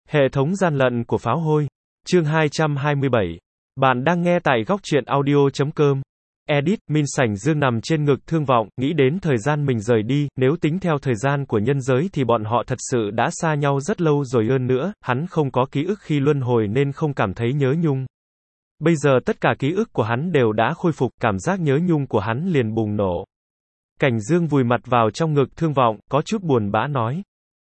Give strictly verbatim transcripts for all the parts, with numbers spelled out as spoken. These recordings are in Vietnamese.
Hệ thống gian lận của pháo hôi. Chương hai trăm hai mươi bảy. Bạn đang nghe tại góc truyện audio chấm com. Edit, Min Sảnh Dương nằm trên ngực Thương Vọng, nghĩ đến thời gian mình rời đi, nếu tính theo thời gian của nhân giới thì bọn họ thật sự đã xa nhau rất lâu rồi hơn nữa, hắn không có ký ức khi luân hồi nên không cảm thấy nhớ nhung. Bây giờ tất cả ký ức của hắn đều đã khôi phục, cảm giác nhớ nhung của hắn liền bùng nổ. Cảnh Dương vùi mặt vào trong ngực Thương Vọng, có chút buồn bã nói.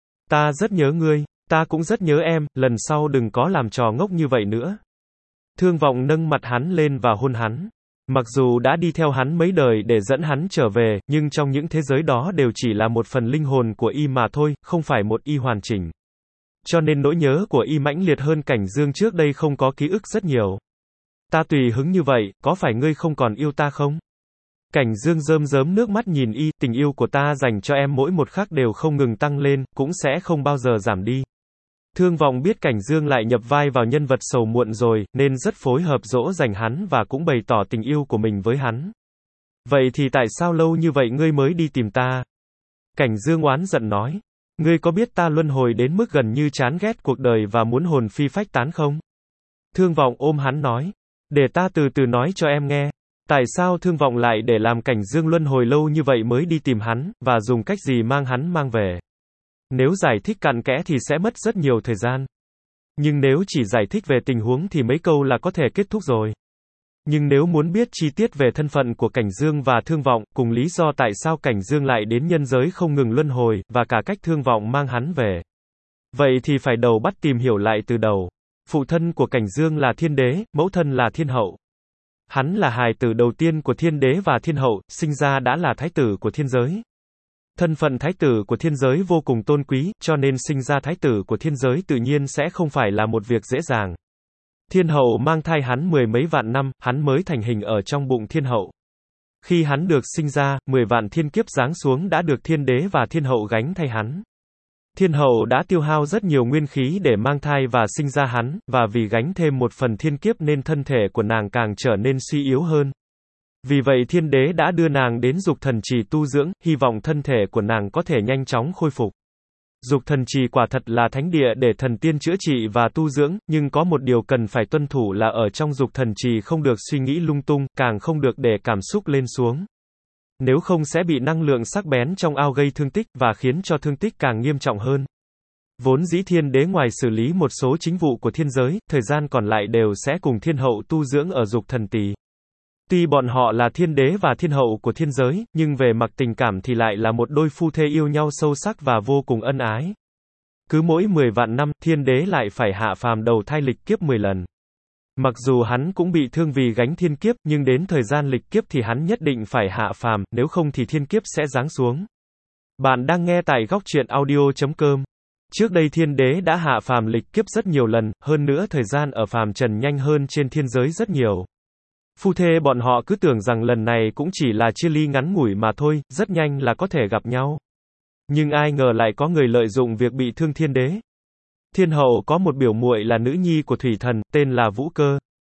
Ta rất nhớ ngươi, ta cũng rất nhớ em, lần sau đừng có làm trò ngốc như vậy nữa. Thương Vọng nâng mặt hắn lên và hôn hắn. Mặc dù đã đi theo hắn mấy đời để dẫn hắn trở về, nhưng trong những thế giới đó đều chỉ là một phần linh hồn của y mà thôi, không phải một y hoàn chỉnh. Cho nên nỗi nhớ của y mãnh liệt hơn Cảnh Dương trước đây không có ký ức rất nhiều. Ta tùy hứng như vậy, có phải ngươi không còn yêu ta không? Cảnh Dương rơm rớm nước mắt nhìn y, tình yêu của ta dành cho em mỗi một khắc đều không ngừng tăng lên, cũng sẽ không bao giờ giảm đi. Thương Vọng biết Cảnh Dương lại nhập vai vào nhân vật sầu muộn rồi, nên rất phối hợp dỗ dành hắn và cũng bày tỏ tình yêu của mình với hắn. Vậy thì tại sao lâu như vậy ngươi mới đi tìm ta? Cảnh Dương oán giận nói. Ngươi có biết ta luân hồi đến mức gần như chán ghét cuộc đời và muốn hồn phi phách tán không? Thương Vọng ôm hắn nói. Để ta từ từ nói cho em nghe. Tại sao Thương Vọng lại để làm Cảnh Dương luân hồi lâu như vậy mới đi tìm hắn, và dùng cách gì mang hắn mang về? Nếu giải thích cặn kẽ thì sẽ mất rất nhiều thời gian. Nhưng nếu chỉ giải thích về tình huống thì mấy câu là có thể kết thúc rồi. Nhưng nếu muốn biết chi tiết về thân phận của Cảnh Dương và Thương Vọng, cùng lý do tại sao Cảnh Dương lại đến nhân giới không ngừng luân hồi, và cả cách Thương Vọng mang hắn về, vậy thì phải đầu bắt tìm hiểu lại từ đầu. Phụ thân của Cảnh Dương là Thiên Đế, mẫu thân là Thiên Hậu. Hắn là hài tử đầu tiên của Thiên Đế và Thiên Hậu, sinh ra đã là thái tử của thiên giới. Thân phận thái tử của thiên giới vô cùng tôn quý, cho nên sinh ra thái tử của thiên giới tự nhiên sẽ không phải là một việc dễ dàng. Thiên Hậu mang thai hắn mười mấy vạn năm, hắn mới thành hình ở trong bụng Thiên Hậu. Khi hắn được sinh ra, mười vạn thiên kiếp giáng xuống đã được Thiên Đế và Thiên Hậu gánh thay hắn. Thiên Hậu đã tiêu hao rất nhiều nguyên khí để mang thai và sinh ra hắn, và vì gánh thêm một phần thiên kiếp nên thân thể của nàng càng trở nên suy yếu hơn. Vì vậy Thiên Đế đã đưa nàng đến Dục Thần Trì tu dưỡng, hy vọng thân thể của nàng có thể nhanh chóng khôi phục. Dục Thần Trì quả thật là thánh địa để thần tiên chữa trị và tu dưỡng, nhưng có một điều cần phải tuân thủ là ở trong Dục Thần Trì không được suy nghĩ lung tung, càng không được để cảm xúc lên xuống. Nếu không sẽ bị năng lượng sắc bén trong ao gây thương tích, và khiến cho thương tích càng nghiêm trọng hơn. Vốn dĩ Thiên Đế ngoài xử lý một số chính vụ của thiên giới, thời gian còn lại đều sẽ cùng Thiên Hậu tu dưỡng ở Dục Thần Tỳ. Tuy bọn họ là Thiên Đế và Thiên Hậu của thiên giới, nhưng về mặt tình cảm thì lại là một đôi phu thê yêu nhau sâu sắc và vô cùng ân ái. Cứ mỗi mười vạn năm, Thiên Đế lại phải hạ phàm đầu thai lịch kiếp mười lần. Mặc dù hắn cũng bị thương vì gánh thiên kiếp, nhưng đến thời gian lịch kiếp thì hắn nhất định phải hạ phàm, nếu không thì thiên kiếp sẽ giáng xuống. Bạn đang nghe tại góc truyện audio chấm com. Trước đây Thiên Đế đã hạ phàm lịch kiếp rất nhiều lần, hơn nữa thời gian ở phàm trần nhanh hơn trên thiên giới rất nhiều. Phu thê bọn họ cứ tưởng rằng lần này cũng chỉ là chia ly ngắn ngủi mà thôi, rất nhanh là có thể gặp nhau. Nhưng ai ngờ lại có người lợi dụng việc bị thương Thiên Đế. Thiên Hậu có một biểu muội là nữ nhi của Thủy Thần, tên là Vũ Cơ.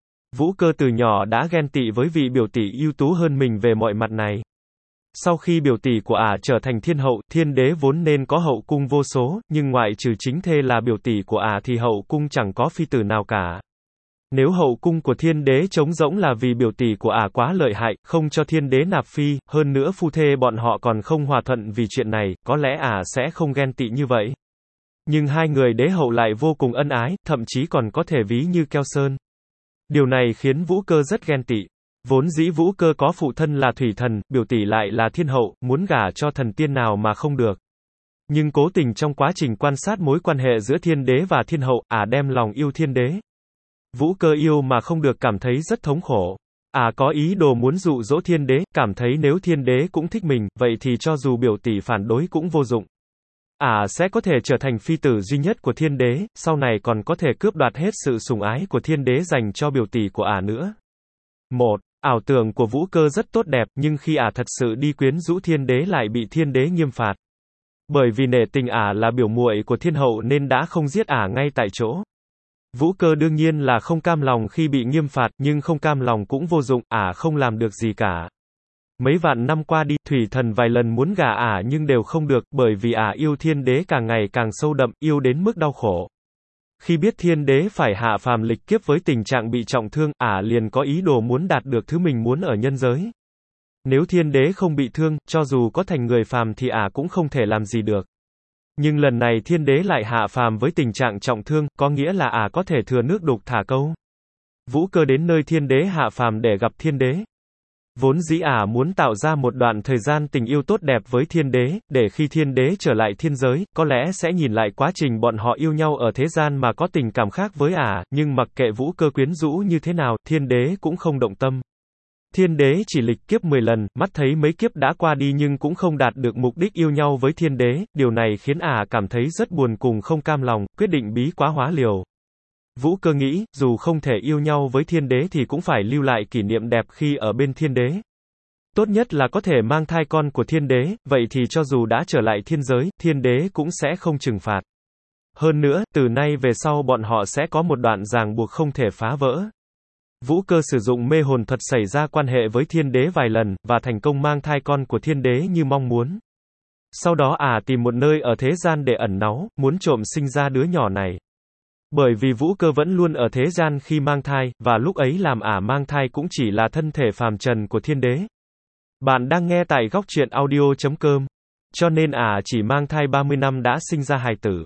Vũ Cơ từ nhỏ đã ghen tị với vị biểu tỷ ưu tú hơn mình về mọi mặt này. Sau khi biểu tỷ của ả trở thành Thiên Hậu, Thiên Đế vốn nên có hậu cung vô số, nhưng ngoại trừ chính thê là biểu tỷ của ả thì hậu cung chẳng có phi tử nào cả. Nếu hậu cung của Thiên Đế trống rỗng là vì biểu tỷ của ả quá lợi hại, không cho Thiên Đế nạp phi, hơn nữa phu thê bọn họ còn không hòa thuận vì chuyện này, có lẽ ả sẽ không ghen tị như vậy. Nhưng hai người đế hậu lại vô cùng ân ái, thậm chí còn có thể ví như keo sơn. Điều này khiến Vũ Cơ rất ghen tị. Vốn dĩ Vũ Cơ có phụ thân là Thủy Thần, biểu tỷ lại là Thiên Hậu, muốn gả cho thần tiên nào mà không được. Nhưng cố tình trong quá trình quan sát mối quan hệ giữa Thiên Đế và Thiên Hậu, ả đem lòng yêu Thiên Đế. Vũ Cơ yêu mà không được cảm thấy rất thống khổ. Ả có ý đồ muốn dụ dỗ Thiên Đế, cảm thấy nếu Thiên Đế cũng thích mình, vậy thì cho dù biểu tỷ phản đối cũng vô dụng. Ả sẽ có thể trở thành phi tử duy nhất của Thiên Đế, sau này còn có thể cướp đoạt hết sự sủng ái của Thiên Đế dành cho biểu tỷ của Ả nữa. một. Ảo tưởng của Vũ Cơ rất tốt đẹp, nhưng khi Ả thật sự đi quyến rũ Thiên Đế lại bị Thiên Đế nghiêm phạt. Bởi vì nể tình Ả là biểu muội của Thiên Hậu nên đã không giết Ả ngay tại chỗ. Vũ Cơ đương nhiên là không cam lòng khi bị nghiêm phạt, nhưng không cam lòng cũng vô dụng, Ả không làm được gì cả. Mấy vạn năm qua đi, Thủy Thần vài lần muốn gả Ả nhưng đều không được, bởi vì Ả yêu Thiên Đế càng ngày càng sâu đậm, yêu đến mức đau khổ. Khi biết thiên đế phải hạ phàm lịch kiếp với tình trạng bị trọng thương, ả liền có ý đồ muốn đạt được thứ mình muốn ở nhân giới. Nếu thiên đế không bị thương, cho dù có thành người phàm thì ả cũng không thể làm gì được. Nhưng lần này thiên đế lại hạ phàm với tình trạng trọng thương, có nghĩa là ả có thể thừa nước đục thả câu. Vũ Cơ đến nơi thiên đế hạ phàm để gặp thiên đế. Vốn dĩ ả muốn tạo ra một đoạn thời gian tình yêu tốt đẹp với thiên đế, để khi thiên đế trở lại thiên giới, có lẽ sẽ nhìn lại quá trình bọn họ yêu nhau ở thế gian mà có tình cảm khác với ả, nhưng mặc kệ Vũ Cơ quyến rũ như thế nào, thiên đế cũng không động tâm. Thiên đế chỉ lịch kiếp mười lần, mắt thấy mấy kiếp đã qua đi nhưng cũng không đạt được mục đích yêu nhau với thiên đế, điều này khiến ả cảm thấy rất buồn cùng không cam lòng, quyết định bí quá hóa liều. Vũ Cơ nghĩ, dù không thể yêu nhau với thiên đế thì cũng phải lưu lại kỷ niệm đẹp khi ở bên thiên đế. Tốt nhất là có thể mang thai con của thiên đế, vậy thì cho dù đã trở lại thiên giới, thiên đế cũng sẽ không trừng phạt. Hơn nữa, từ nay về sau bọn họ sẽ có một đoạn ràng buộc không thể phá vỡ. Vũ Cơ sử dụng mê hồn thuật xảy ra quan hệ với thiên đế vài lần, và thành công mang thai con của thiên đế như mong muốn. Sau đó ả à tìm một nơi ở thế gian để ẩn náu, muốn trộm sinh ra đứa nhỏ này. Bởi vì Vũ Cơ vẫn luôn ở thế gian khi mang thai, và lúc ấy làm ả à mang thai cũng chỉ là thân thể phàm trần của thiên đế. Bạn đang nghe tại góc truyện audio chấm com. Cho nên ả à chỉ mang thai ba mươi năm đã sinh ra hài tử.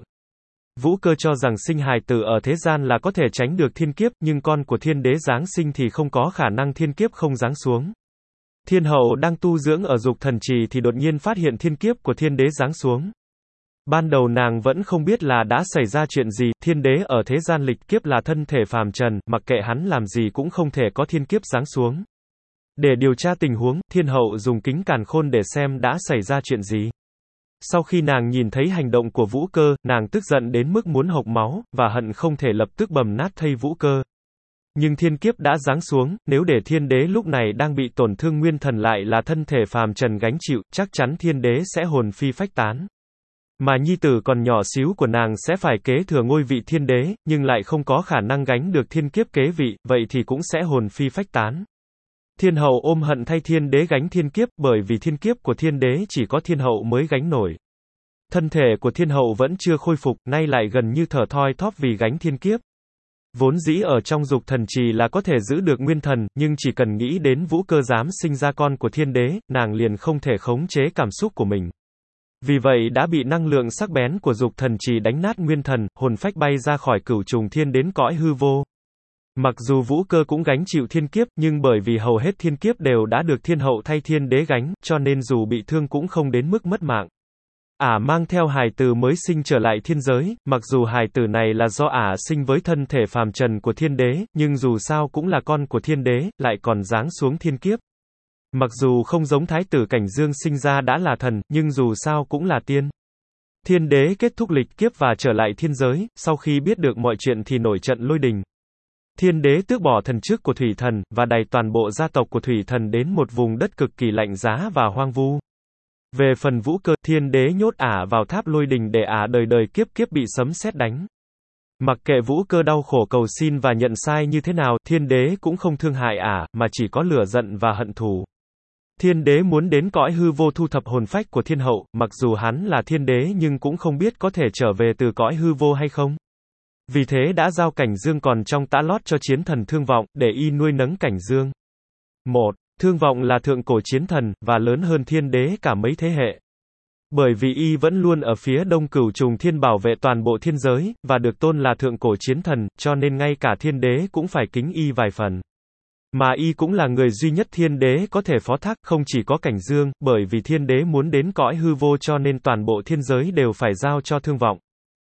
Vũ Cơ cho rằng sinh hài tử ở thế gian là có thể tránh được thiên kiếp, nhưng con của thiên đế giáng sinh thì không có khả năng thiên kiếp không giáng xuống. Thiên hậu đang tu dưỡng ở dục thần trì thì đột nhiên phát hiện thiên kiếp của thiên đế giáng xuống. Ban đầu nàng vẫn không biết là đã xảy ra chuyện gì, thiên đế ở thế gian lịch kiếp là thân thể phàm trần, mặc kệ hắn làm gì cũng không thể có thiên kiếp giáng xuống. Để điều tra tình huống, thiên hậu dùng kính càn khôn để xem đã xảy ra chuyện gì. Sau khi nàng nhìn thấy hành động của Vũ Cơ, nàng tức giận đến mức muốn hộc máu, và hận không thể lập tức bầm nát thây Vũ Cơ. Nhưng thiên kiếp đã giáng xuống, nếu để thiên đế lúc này đang bị tổn thương nguyên thần lại là thân thể phàm trần gánh chịu, chắc chắn thiên đế sẽ hồn phi phách tán. Mà nhi tử còn nhỏ xíu của nàng sẽ phải kế thừa ngôi vị thiên đế, nhưng lại không có khả năng gánh được thiên kiếp kế vị, vậy thì cũng sẽ hồn phi phách tán. Thiên hậu ôm hận thay thiên đế gánh thiên kiếp, bởi vì thiên kiếp của thiên đế chỉ có thiên hậu mới gánh nổi. Thân thể của thiên hậu vẫn chưa khôi phục, nay lại gần như thở thoi thóp vì gánh thiên kiếp. Vốn dĩ ở trong dục thần trì là có thể giữ được nguyên thần, nhưng chỉ cần nghĩ đến Vũ Cơ dám sinh ra con của thiên đế, nàng liền không thể khống chế cảm xúc của mình. Vì vậy đã bị năng lượng sắc bén của dục thần trì đánh nát nguyên thần, hồn phách bay ra khỏi cửu trùng thiên đến cõi hư vô. Mặc dù Vũ Cơ cũng gánh chịu thiên kiếp, nhưng bởi vì hầu hết thiên kiếp đều đã được thiên hậu thay thiên đế gánh, cho nên dù bị thương cũng không đến mức mất mạng. Ả à mang theo hài tử mới sinh trở lại thiên giới, mặc dù hài tử này là do Ả à sinh với thân thể phàm trần của thiên đế, nhưng dù sao cũng là con của thiên đế, lại còn giáng xuống thiên kiếp. Mặc dù không giống thái tử Cảnh Dương sinh ra đã là thần, nhưng dù sao cũng là tiên. Thiên đế kết thúc lịch kiếp và trở lại thiên giới, sau khi biết được mọi chuyện thì nổi trận lôi đình. Thiên đế tước bỏ thần chức của thủy thần, và đày toàn bộ gia tộc của thủy thần đến một vùng đất cực kỳ lạnh giá và hoang vu. Về phần Vũ Cơ, thiên đế nhốt ả vào tháp lôi đình để ả đời đời kiếp kiếp bị sấm sét đánh. Mặc kệ Vũ Cơ đau khổ cầu xin và nhận sai như thế nào, thiên đế cũng không thương hại ả, mà chỉ có lửa giận và hận thù. Thiên đế muốn đến cõi hư vô thu thập hồn phách của thiên hậu, mặc dù hắn là thiên đế nhưng cũng không biết có thể trở về từ cõi hư vô hay không. Vì thế đã giao Cảnh Dương còn trong tã lót cho chiến thần Thương Vọng, để y nuôi nấng Cảnh Dương. một. Thương Vọng là thượng cổ chiến thần, và lớn hơn thiên đế cả mấy thế hệ. Bởi vì y vẫn luôn ở phía đông cửu trùng thiên bảo vệ toàn bộ thiên giới, và được tôn là thượng cổ chiến thần, cho nên ngay cả thiên đế cũng phải kính y vài phần. Mà y cũng là người duy nhất thiên đế có thể phó thác, không chỉ có Cảnh Dương, bởi vì thiên đế muốn đến cõi hư vô cho nên toàn bộ thiên giới đều phải giao cho Thương Vọng.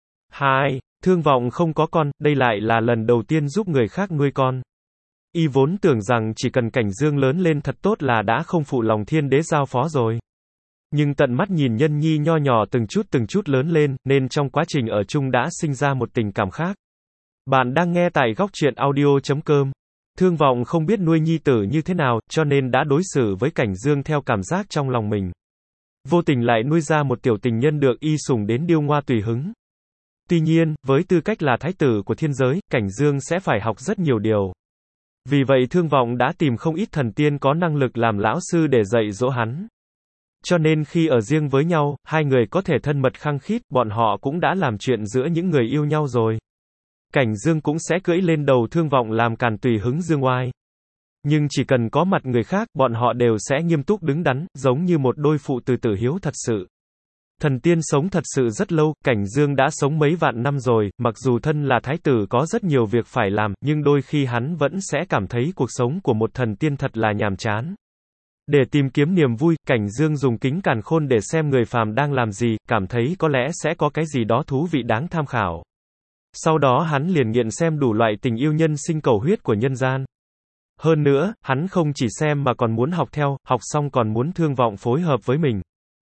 hai. Thương Vọng không có con, đây lại là lần đầu tiên giúp người khác nuôi con. Y vốn tưởng rằng chỉ cần Cảnh Dương lớn lên thật tốt là đã không phụ lòng thiên đế giao phó rồi. Nhưng tận mắt nhìn nhân nhi nho nhỏ từng chút từng chút lớn lên, nên trong quá trình ở chung đã sinh ra một tình cảm khác. Bạn đang nghe tại góc truyện audio chấm com. Thương Vọng không biết nuôi nhi tử như thế nào, cho nên đã đối xử với Cảnh Dương theo cảm giác trong lòng mình. Vô tình lại nuôi ra một tiểu tình nhân được y sủng đến điêu ngoa tùy hứng. Tuy nhiên, với tư cách là thái tử của thiên giới, Cảnh Dương sẽ phải học rất nhiều điều. Vì vậy Thương Vọng đã tìm không ít thần tiên có năng lực làm lão sư để dạy dỗ hắn. Cho nên khi ở riêng với nhau, hai người có thể thân mật khăng khít, bọn họ cũng đã làm chuyện giữa những người yêu nhau rồi. Cảnh Dương cũng sẽ cưỡi lên đầu Thương Vọng làm càn tùy hứng dương oai. Nhưng chỉ cần có mặt người khác, bọn họ đều sẽ nghiêm túc đứng đắn, giống như một đôi phụ tử tử hiếu thật sự. Thần tiên sống thật sự rất lâu, Cảnh Dương đã sống mấy vạn năm rồi, mặc dù thân là thái tử có rất nhiều việc phải làm, nhưng đôi khi hắn vẫn sẽ cảm thấy cuộc sống của một thần tiên thật là nhàm chán. Để tìm kiếm niềm vui, Cảnh Dương dùng kính càn khôn để xem người phàm đang làm gì, cảm thấy có lẽ sẽ có cái gì đó thú vị đáng tham khảo. Sau đó hắn liền nghiện xem đủ loại tình yêu nhân sinh cầu huyết của nhân gian. Hơn nữa, hắn không chỉ xem mà còn muốn học theo, học xong còn muốn Thương Vọng phối hợp với mình.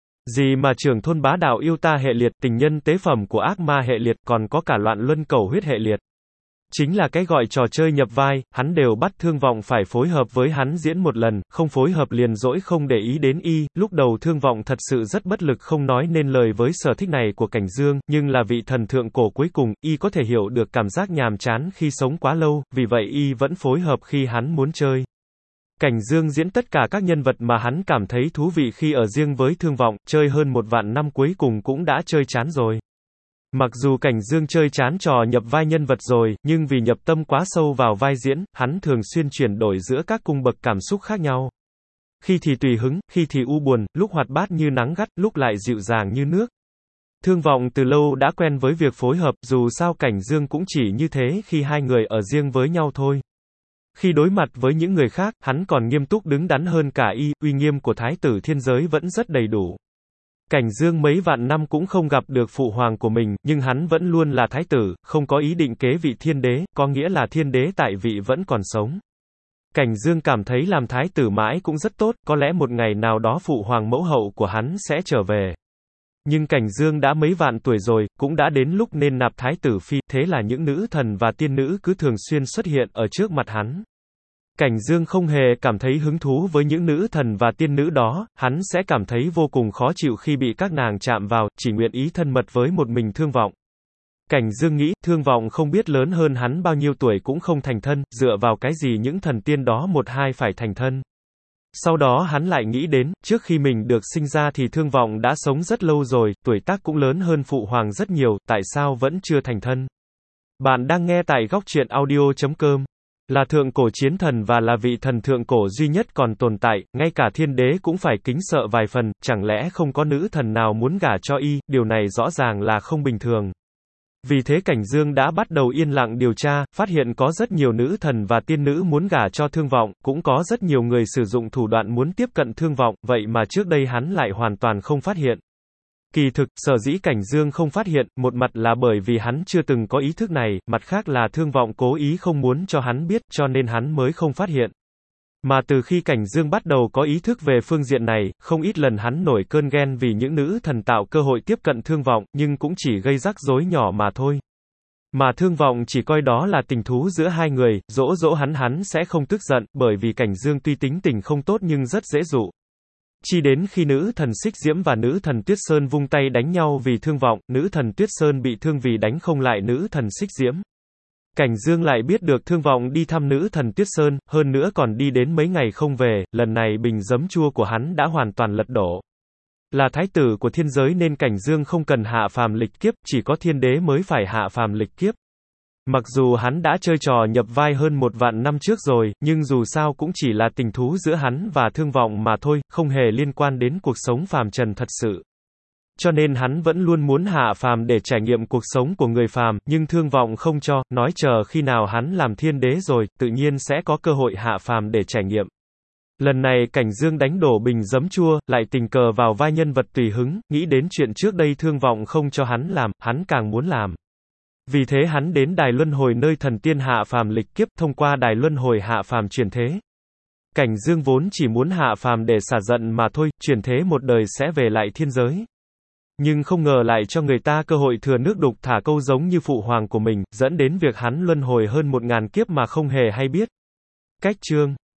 Gì mà trưởng thôn bá đạo yêu ta hệ liệt, tình nhân tế phẩm của ác ma hệ liệt, còn có cả loạn luân cầu huyết hệ liệt. Chính là cái gọi trò chơi nhập vai, hắn đều bắt Thương Vọng phải phối hợp với hắn diễn một lần, không phối hợp liền dỗi không để ý đến y. Lúc đầu Thương Vọng thật sự rất bất lực không nói nên lời với sở thích này của Cảnh Dương, nhưng là vị thần thượng cổ cuối cùng, y có thể hiểu được cảm giác nhàm chán khi sống quá lâu, vì vậy y vẫn phối hợp khi hắn muốn chơi. Cảnh Dương diễn tất cả các nhân vật mà hắn cảm thấy thú vị khi ở riêng với Thương Vọng, chơi hơn một vạn năm cuối cùng cũng đã chơi chán rồi. Mặc dù Cảnh Dương chơi chán trò nhập vai nhân vật rồi, nhưng vì nhập tâm quá sâu vào vai diễn, hắn thường xuyên chuyển đổi giữa các cung bậc cảm xúc khác nhau. Khi thì tùy hứng, khi thì u buồn, lúc hoạt bát như nắng gắt, lúc lại dịu dàng như nước. Thương Vọng từ lâu đã quen với việc phối hợp, dù sao Cảnh Dương cũng chỉ như thế khi hai người ở riêng với nhau thôi. Khi đối mặt với những người khác, hắn còn nghiêm túc đứng đắn hơn cả y, uy nghiêm của thái tử thiên giới vẫn rất đầy đủ. Cảnh Dương mấy vạn năm cũng không gặp được phụ hoàng của mình, nhưng hắn vẫn luôn là thái tử, không có ý định kế vị thiên đế, có nghĩa là thiên đế tại vị vẫn còn sống. Cảnh Dương cảm thấy làm thái tử mãi cũng rất tốt, có lẽ một ngày nào đó phụ hoàng mẫu hậu của hắn sẽ trở về. Nhưng Cảnh Dương đã mấy vạn tuổi rồi, cũng đã đến lúc nên nạp thái tử phi, thế là những nữ thần và tiên nữ cứ thường xuyên xuất hiện ở trước mặt hắn. Cảnh Dương không hề cảm thấy hứng thú với những nữ thần và tiên nữ đó, hắn sẽ cảm thấy vô cùng khó chịu khi bị các nàng chạm vào, chỉ nguyện ý thân mật với một mình Thương Vọng. Cảnh Dương nghĩ, Thương Vọng không biết lớn hơn hắn bao nhiêu tuổi cũng không thành thân, dựa vào cái gì những thần tiên đó một hai phải thành thân. Sau đó hắn lại nghĩ đến, trước khi mình được sinh ra thì Thương Vọng đã sống rất lâu rồi, tuổi tác cũng lớn hơn phụ hoàng rất nhiều, tại sao vẫn chưa thành thân? Bạn đang nghe tại góc truyện audio chấm com. Là thượng cổ chiến thần và là vị thần thượng cổ duy nhất còn tồn tại, ngay cả thiên đế cũng phải kính sợ vài phần, chẳng lẽ không có nữ thần nào muốn gả cho y, điều này rõ ràng là không bình thường. Vì thế Cảnh Dương đã bắt đầu yên lặng điều tra, phát hiện có rất nhiều nữ thần và tiên nữ muốn gả cho Thương Vọng, cũng có rất nhiều người sử dụng thủ đoạn muốn tiếp cận Thương Vọng, vậy mà trước đây hắn lại hoàn toàn không phát hiện. Kỳ thực, sở dĩ Cảnh Dương không phát hiện, một mặt là bởi vì hắn chưa từng có ý thức này, mặt khác là Thương Vọng cố ý không muốn cho hắn biết, cho nên hắn mới không phát hiện. Mà từ khi Cảnh Dương bắt đầu có ý thức về phương diện này, không ít lần hắn nổi cơn ghen vì những nữ thần tạo cơ hội tiếp cận Thương Vọng, nhưng cũng chỉ gây rắc rối nhỏ mà thôi. Mà Thương Vọng chỉ coi đó là tình thú giữa hai người, dỗ dỗ hắn hắn sẽ không tức giận, bởi vì Cảnh Dương tuy tính tình không tốt nhưng rất dễ dụ. Chỉ đến khi nữ thần Xích Diễm và nữ thần Tuyết Sơn vung tay đánh nhau vì Thương Vọng, nữ thần Tuyết Sơn bị thương vì đánh không lại nữ thần Xích Diễm. Cảnh Dương lại biết được Thương Vọng đi thăm nữ thần Tuyết Sơn, hơn nữa còn đi đến mấy ngày không về, lần này bình giấm chua của hắn đã hoàn toàn lật đổ. Là thái tử của thiên giới nên Cảnh Dương không cần hạ phàm lịch kiếp, chỉ có thiên đế mới phải hạ phàm lịch kiếp. Mặc dù hắn đã chơi trò nhập vai hơn một vạn năm trước rồi, nhưng dù sao cũng chỉ là tình thú giữa hắn và Thương Vọng mà thôi, không hề liên quan đến cuộc sống phàm trần thật sự. Cho nên hắn vẫn luôn muốn hạ phàm để trải nghiệm cuộc sống của người phàm, nhưng Thương Vọng không cho, nói chờ khi nào hắn làm thiên đế rồi, tự nhiên sẽ có cơ hội hạ phàm để trải nghiệm. Lần này Cảnh Dương đánh đổ bình giấm chua, lại tình cờ vào vai nhân vật tùy hứng, nghĩ đến chuyện trước đây Thương Vọng không cho hắn làm, hắn càng muốn làm. Vì thế hắn đến đài luân hồi nơi thần tiên hạ phàm lịch kiếp, thông qua đài luân hồi hạ phàm chuyển thế. Cảnh Dương vốn chỉ muốn hạ phàm để xả giận mà thôi, chuyển thế một đời sẽ về lại thiên giới. Nhưng không ngờ lại cho người ta cơ hội thừa nước đục thả câu giống như phụ hoàng của mình, dẫn đến việc hắn luân hồi hơn một ngàn kiếp mà không hề hay biết. Cách chương